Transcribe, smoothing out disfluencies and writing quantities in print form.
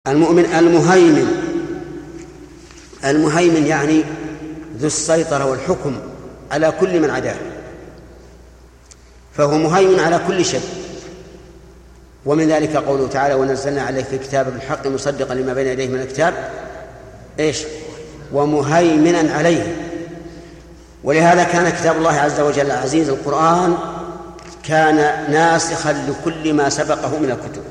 المهيمن يعني ذو السيطرة والحكم على كل من عداه، فهو مهيمن على كل شيء. ومن ذلك قوله تعالى: ونزلنا عليك الكتاب بالحق مصدقا لما بين يديه من الكتاب ومهيمنا عليه. ولهذا كان كتاب الله عز وجل العزيز القرآن كان ناسخا لكل ما سبقه من الكتب.